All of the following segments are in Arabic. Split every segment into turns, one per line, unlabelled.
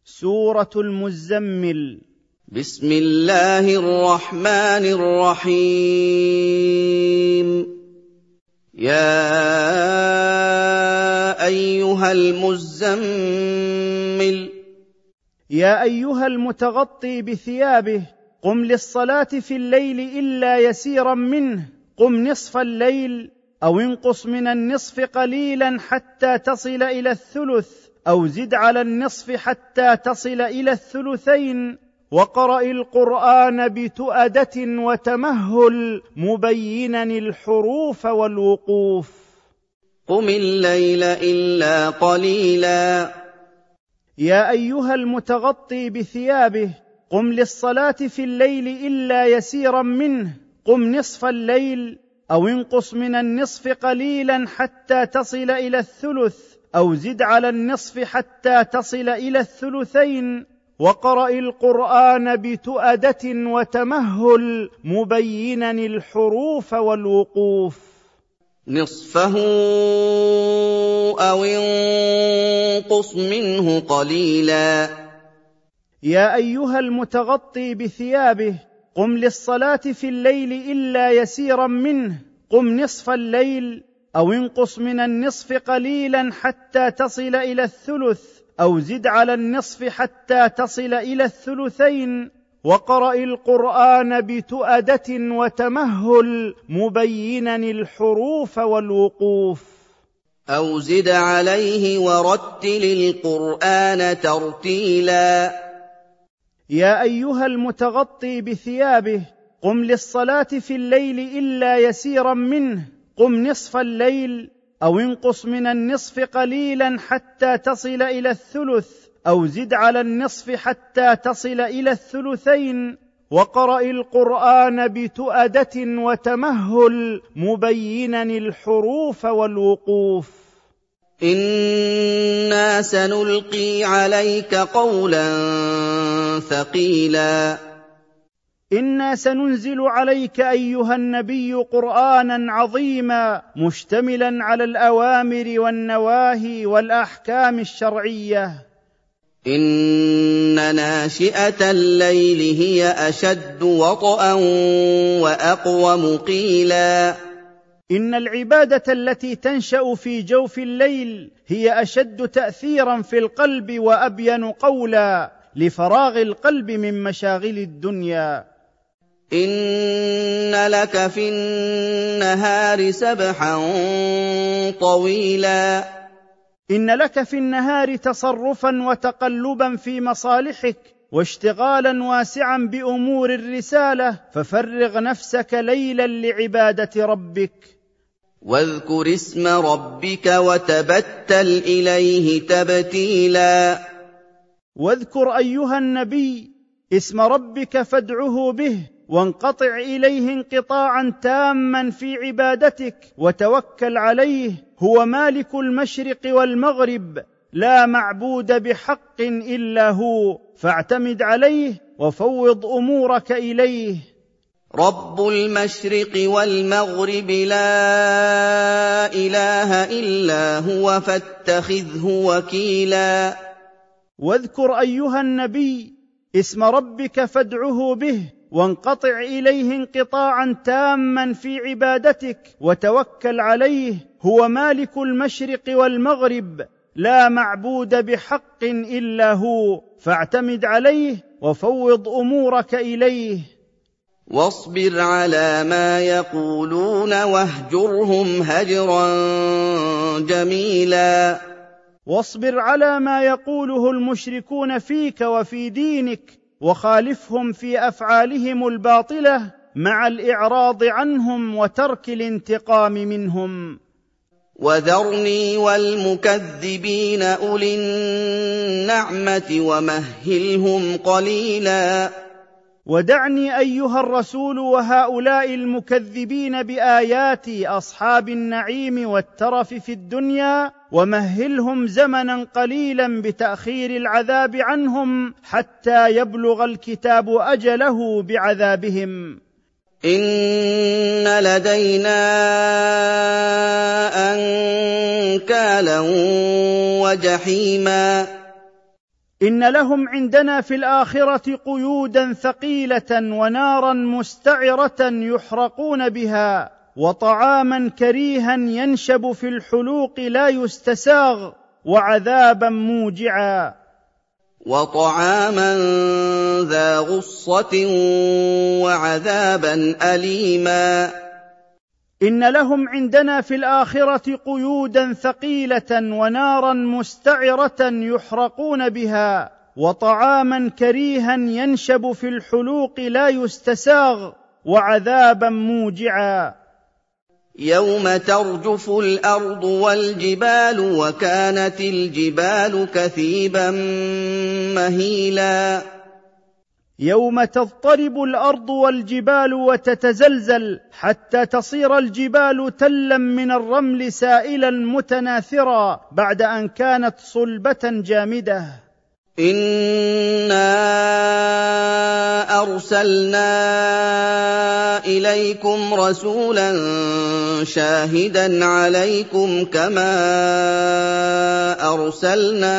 سورة المزمل.
بسم الله الرحمن الرحيم. يا أيها المزمل.
يا أيها المتغطي بثيابه، قم للصلاة في الليل إلا يسيرا منه، قم نصف الليل أو انقص من النصف قليلا حتى تصل إلى الثلث، أو زد على النصف حتى تصل إلى الثلثين، وقرأ القرآن بتؤدة وتمهل مبينا الحروف والوقوف.
قم الليل إلا قليلا.
يا أيها المتغطي بثيابه، قم للصلاة في الليل إلا يسيرا منه، قم نصف الليل أو انقص من النصف قليلا حتى تصل إلى الثلث، أو زد على النصف حتى تصل إلى الثلثين، وقرأ القرآن بتؤدة وتمهل مبينا الحروف والوقوف.
نصفه أو انقص منه قليلا.
يا أيها المتغطي بثيابه، قم للصلاة في الليل إلا يسيرا منه، قم نصف الليل أو انقص من النصف قليلا حتى تصل إلى الثلث، أو زد على النصف حتى تصل إلى الثلثين، وقرأ القرآن بتؤدة وتمهل مبينا الحروف والوقوف.
أو زد عليه ورتل القرآن ترتيلا.
يا أيها المتغطي بثيابه، قم للصلاة في الليل إلا يسيرا منه، قم نصف الليل أو انقص من النصف قليلا حتى تصل إلى الثلث، أو زد على النصف حتى تصل إلى الثلثين، وقرأ القرآن بتؤدة وتمهل مبينا الحروف والوقوف.
إنا سنلقي عليك قولا ثقيلا.
إنا سننزل عليك أيها النبي قرآنا عظيما، مشتملا على الأوامر والنواهي والأحكام الشرعية.
إن ناشئة الليل هي أشد وطئا وأقوم قيلا.
إن العبادة التي تنشأ في جوف الليل هي أشد تأثيرا في القلب وأبين قولا، لفراغ القلب من مشاغل الدنيا.
إن لك في النهار سبحا طويلا.
إن لك في النهار تصرفا وتقلبا في مصالحك، واشتغالا واسعا بأمور الرسالة، ففرغ نفسك ليلا لعبادة ربك.
واذكر اسم ربك وتبتل إليه تبتيلا.
واذكر أيها النبي اسم ربك فادعه به، وانقطع إليه انقطاعا تاما في عبادتك، وتوكل عليه، هو مالك المشرق والمغرب، لا معبود بحق إلا هو، فاعتمد عليه وفوض أمورك إليه.
رب المشرق والمغرب لا إله إلا هو فاتخذه وكيلا.
واذكر أيها النبي اسم ربك فادعه به، وانقطع إليه انقطاعا تاما في عبادتك، وتوكل عليه، هو مالك المشرق والمغرب، لا معبود بحق إلا هو، فاعتمد عليه وفوض أمورك إليه.
واصبر على ما يقولون واهجرهم هجرا جميلا.
واصبر على ما يقوله المشركون فيك وفي دينك، وخالفهم في أفعالهم الباطلة مع الإعراض عنهم وترك الانتقام منهم.
وذرني والمكذبين أولي النعمة ومهلهم قليلا.
ودعني أيها الرسول وهؤلاء المكذبين بآياتي أصحاب النعيم والترف في الدنيا، ومهلهم زمنا قليلا بتأخير العذاب عنهم حتى يبلغ الكتاب أجله بعذابهم.
إن لدينا أنكالا وجحيما.
إن لهم عندنا في الآخرة قيودا ثقيلة ونارا مستعرة يحرقون بها، وطعاما كريها ينشب في الحلوق لا يستساغ، وعذابا موجعا.
وطعاما ذا غصة وعذابا أليما.
إن لهم عندنا في الآخرة قيودا ثقيلة ونارا مستعرة يحرقون بها، وطعاما كريها ينشب في الحلوق لا يستساغ، وعذابا موجعا.
يوم ترجف الأرض والجبال وكانت الجبال كثيبا مهيلا.
يوم تضطرب الأرض والجبال وتتزلزل حتى تصير الجبال تلا من الرمل سائلا متناثرا بعد أن كانت صلبة جامدة.
إنا أرسلنا إليكم رسولا شاهدا عليكم كما أرسلنا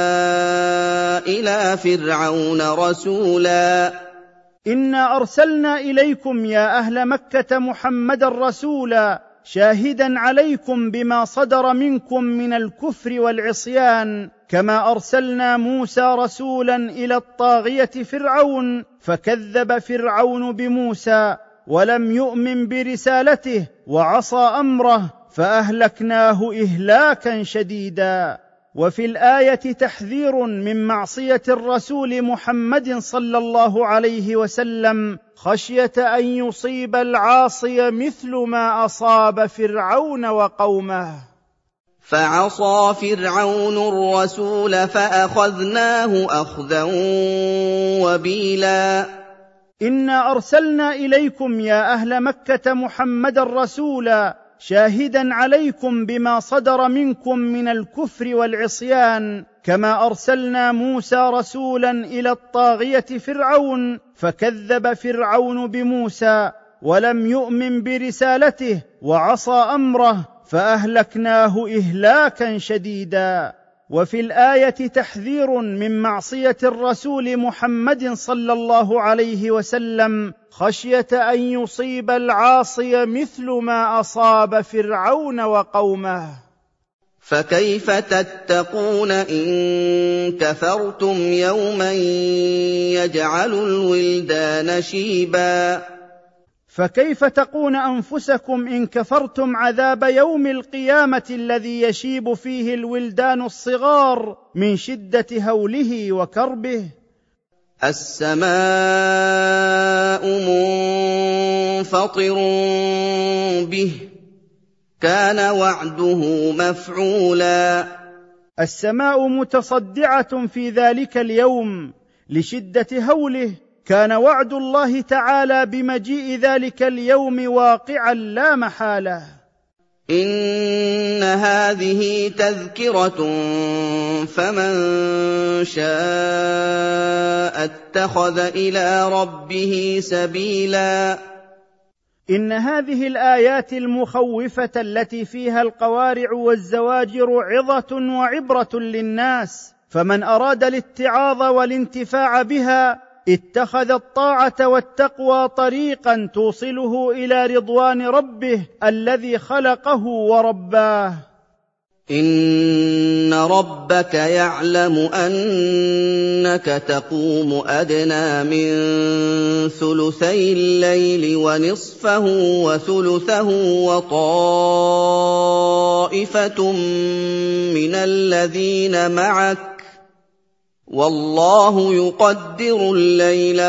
إلى فرعون رسولا.
إنا أرسلنا إليكم يا أهل مكة محمدا رسولا شاهدا عليكم بما صدر منكم من الكفر والعصيان، كما أرسلنا موسى رسولا إلى الطاغية فرعون فكذب فرعون بموسى ولم يؤمن برسالته وعصى أمره فأهلكناه إهلاكا شديدا. وفي الآية تحذير من معصية الرسول محمد صلى الله عليه وسلم خشية أن يصيب العاصي مثل ما أصاب فرعون وقومه.
فعصى فرعون الرسول فأخذناه أخذا وبيلا.
إنا أرسلنا إليكم يا أهل مكة محمدا رسولا شاهدا عليكم بما صدر منكم من الكفر والعصيان، كما أرسلنا موسى رسولا إلى الطاغية فرعون فكذب فرعون بموسى ولم يؤمن برسالته وعصى أمره فأهلكناه إهلاكا شديدا. وفي الآية تحذير من معصية الرسول محمد صلى الله عليه وسلم خشية أن يصيب العاصي مثل ما أصاب فرعون وقومه.
فكيف تتقون إن كفرتم يوما يجعل الولدان شيبا.
فكيف تقون أنفسكم إن كفرتم عذاب يوم القيامة الذي يشيب فيه الولدان الصغار من شدة هوله وكربه.
السماء منفطر به كان وعده مفعولا.
السماء متصدعة في ذلك اليوم لشدة هوله، كان وعد الله تعالى بمجيء ذلك اليوم واقعا لا محالة.
إن هذه تذكرة فمن شاء اتخذ إلى ربه سبيلا.
إن هذه الآيات المخوفة التي فيها القوارع والزواجر عظة وعبرة للناس، فمن أراد الاتعاظ والانتفاع بها اتخذ الطاعة والتقوى طريقا توصله إلى رضوان ربه الذي خلقه ورباه.
إن ربك يعلم أنك تقوم أدنى من ثلثي الليل ونصفه وثلثه وطائفة من الذين معك، والله يقدر الليل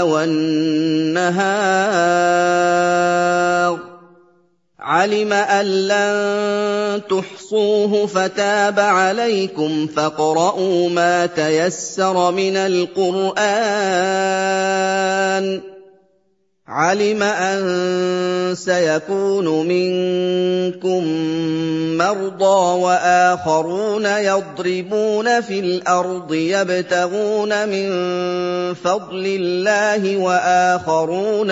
والنهار، علم أن لن تحصوه فتاب عليكم فاقرؤوا ما تيسر من القرآن، علم أن سيكون منكم مرضى وآخرون يضربون في الأرض يبتغون من فضل الله وآخرون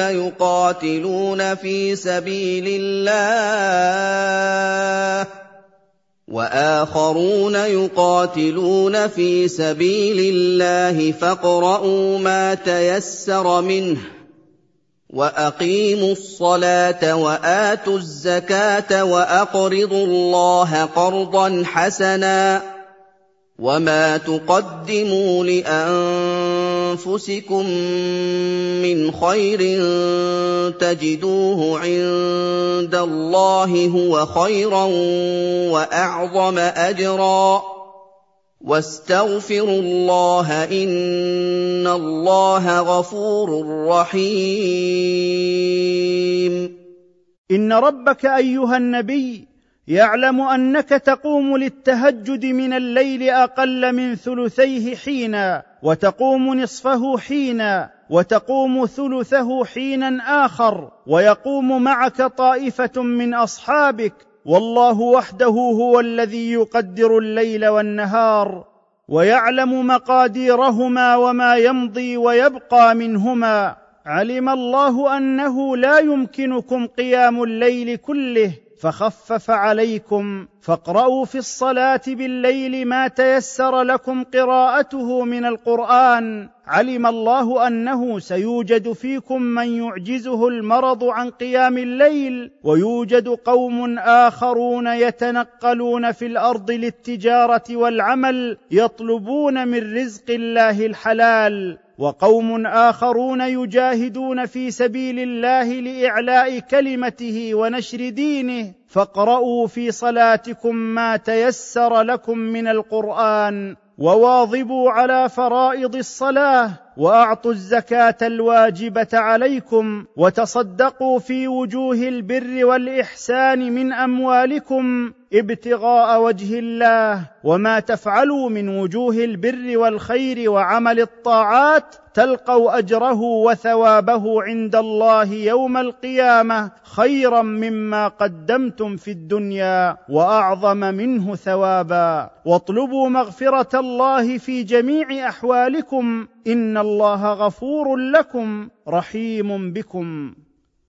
يقاتلون في سبيل الله وآخرون يقاتلون في سبيل الله فاقرؤوا ما تيسر منه وأقيموا الصلاة وآتوا الزكاة وأقرضوا الله قرضا حسنا وما تقدموا لأنفسكم من خير تجدوه عند الله هو خيرا وأعظم أجرا واستغفروا الله إن الله غفور رحيم.
إن ربك أيها النبي يعلم أنك تقوم للتهجد من الليل أقل من ثلثيه حينا، وتقوم نصفه حينا، وتقوم ثلثه حينا آخر، ويقوم معك طائفة من أصحابك، والله وحده هو الذي يقدر الليل والنهار، ويعلم مقاديرهما وما يمضي ويبقى منهما. علم الله أنه لا يمكنكم قيام الليل كله فخفف عليكم، فاقرؤوا في الصلاة بالليل ما تيسر لكم قراءته من القرآن. علم الله أنه سيوجد فيكم من يعجزه المرض عن قيام الليل، ويوجد قوم آخرون يتنقلون في الأرض للتجارة والعمل يطلبون من رزق الله الحلال، وقوم آخرون يجاهدون في سبيل الله لإعلاء كلمته ونشر دينه. فاقرؤوا في صلاتكم ما تيسر لكم من القرآن، وواظبوا على فرائض الصلاة، وأعطوا الزكاة الواجبة عليكم، وتصدقوا في وجوه البر والإحسان من أموالكم ابتغاء وجه الله، وما تفعلوا من وجوه البر والخير وعمل الطاعات تلقوا أجره وثوابه عند الله يوم القيامة خيرا مما قدمتم في الدنيا وأعظم منه ثوابا. واطلبوا مغفرة الله في جميع أحوالكم إن الله غفور لكم رحيم بكم.